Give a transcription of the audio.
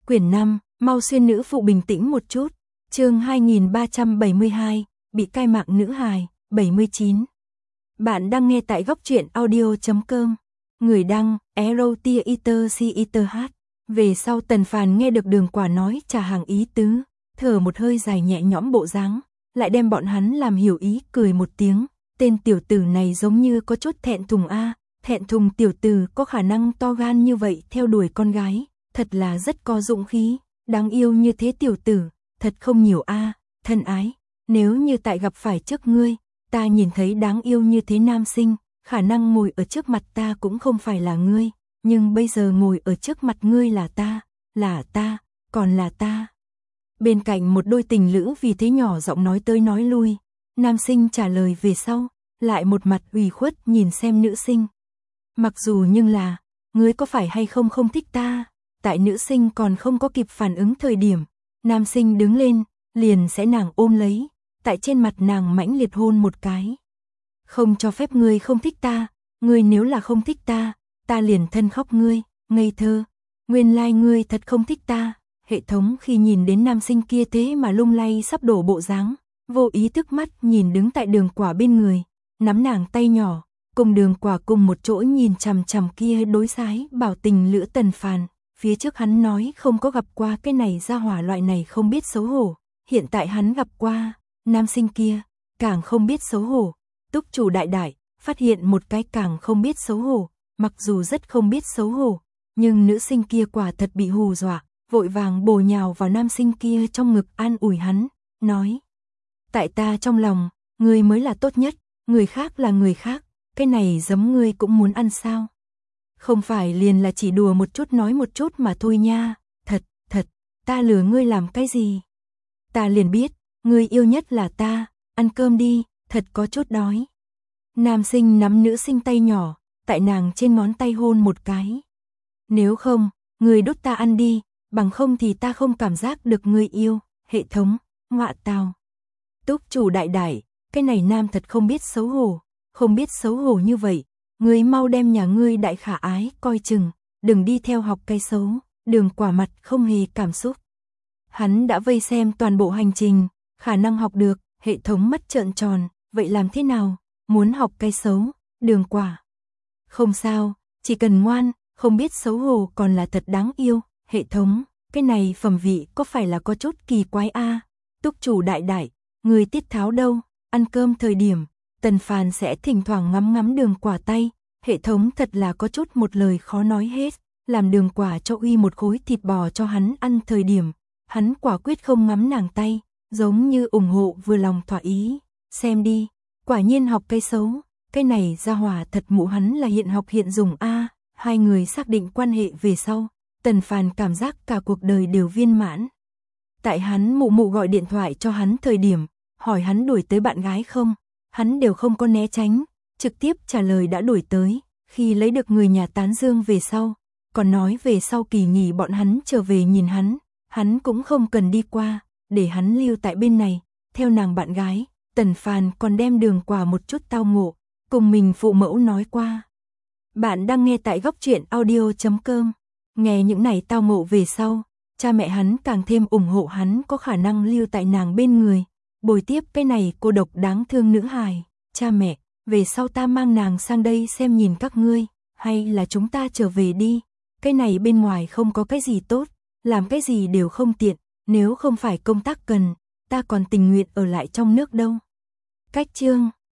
Quyển 5, mau xuyên nữ phụ bình tĩnh một chút. Chương 2372, bị cai mạng nữ hài, 79. Bạn đang nghe tại góc truyện audio.com. Người đăng, Erotiater. Về sau Tần Phàn nghe được Đường Quả nói trả hàng ý tứ, thở một hơi dài nhẹ nhõm bộ dáng, lại đem bọn hắn làm hiểu ý, cười một tiếng. Tên tiểu tử này giống như có chút thẹn thùng a, thẹn thùng tiểu tử có khả năng to gan như vậy theo đuổi con gái, thật là rất có dũng khí, đáng yêu như thế tiểu tử, thật không nhiều a, thân ái, nếu như tại gặp phải trước ngươi, ta nhìn thấy đáng yêu như thế nam sinh, khả năng ngồi ở trước mặt ta cũng không phải là ngươi, nhưng bây giờ ngồi ở trước mặt ngươi là ta, còn là ta. Bên cạnh một đôi tình lữ vì thế nhỏ giọng nói tới nói lui, nam sinh trả lời về sau, lại một mặt ủy khuất nhìn xem nữ sinh. Mặc dù nhưng là, ngươi có phải hay không không thích ta, tại nữ sinh còn không có kịp phản ứng thời điểm, nam sinh đứng lên, liền sẽ nàng ôm lấy, tại trên mặt nàng mãnh liệt hôn một cái. Không cho phép ngươi không thích ta, ngươi nếu là không thích ta, ta liền thân khóc ngươi, ngây thơ, nguyên lai ngươi thật không thích ta. Hệ thống khi nhìn đến nam sinh kia thế mà lung lay sắp đổ bộ dáng, vô ý thức mắt nhìn đứng tại Đường Quả bên người, nắm nàng tay nhỏ, cùng Đường Quả cùng một chỗ nhìn chằm chằm kia đối sái bảo tình lữ Tần Phàn. Phía trước hắn nói không có gặp qua cái này gia hỏa loại này không biết xấu hổ, hiện tại hắn gặp qua, nam sinh kia, càng không biết xấu hổ. Túc chủ đại phát hiện một cái càng không biết xấu hổ, mặc dù rất không biết xấu hổ, nhưng nữ sinh kia quả thật bị hù dọa, vội vàng bổ nhào vào nam sinh kia trong ngực an ủi hắn, nói: tại ta trong lòng, ngươi mới là tốt nhất, người khác là người khác, cái này giấm ngươi cũng muốn ăn sao? Không phải liền là chỉ đùa một chút nói một chút mà thôi nha, thật, ta lừa ngươi làm cái gì? Ta liền biết, ngươi yêu nhất là ta, ăn cơm đi, thật có chút đói. Nam sinh nắm nữ sinh tay nhỏ, tại nàng trên ngón tay hôn một cái. Nếu không, ngươi đút ta ăn đi, bằng không thì ta không cảm giác được ngươi yêu. Hệ thống, ngọa tào. Túc chủ đại, cái này nam thật không biết xấu hổ, không biết xấu hổ như vậy, ngươi mau đem nhà ngươi đại khả ái coi chừng, đừng đi theo học cái xấu. Đường Quả mặt không hề cảm xúc. Hắn đã vây xem toàn bộ hành trình, khả năng học được. Hệ thống mắt trợn tròn, vậy làm thế nào? Muốn học cái xấu? Đường Quả, không sao, chỉ cần ngoan, không biết xấu hổ còn là thật đáng yêu. Hệ thống, cái này phẩm vị có phải là có chút kỳ quái a? Túc chủ đại, người tiết tháo đâu? Ăn cơm thời điểm, Tần Phàn sẽ thỉnh thoảng ngắm Đường Quả tay, hệ thống thật là có chút một lời khó nói hết, làm Đường Quả cho uy một khối thịt bò cho hắn ăn thời điểm, hắn quả quyết không ngắm nàng tay, giống như ủng hộ vừa lòng thỏa ý. Xem đi, quả nhiên học cái xấu, cái này gia hỏa thật mụ hắn là hiện học hiện dùng a. Hai người xác định quan hệ về sau, Tần Phàn cảm giác cả cuộc đời đều viên mãn. Tại hắn mụ gọi điện thoại cho hắn thời điểm, hỏi hắn đuổi tới bạn gái không, hắn đều không có né tránh, trực tiếp trả lời đã đuổi tới. Khi lấy được người nhà tán dương về sau, còn nói về sau kỳ nghỉ bọn hắn trở về nhìn hắn cũng không cần đi qua, để hắn lưu tại bên này, theo nàng bạn gái. Tần Phàn còn đem Đường Quả một chút tao ngộ, cùng mình phụ mẫu nói qua. Bạn đang nghe tại góc truyện audio.com. Nghe những này tao ngộ về sau, cha mẹ hắn càng thêm ủng hộ hắn có khả năng lưu tại nàng bên người, bồi tiếp cái này cô độc đáng thương nữ hài. Cha mẹ, về sau ta mang nàng sang đây xem nhìn các ngươi, hay là chúng ta trở về đi, cái này bên ngoài không có cái gì tốt, làm cái gì đều không tiện, nếu không phải công tác cần, ta còn tình nguyện ở lại trong nước đâu. Cách chương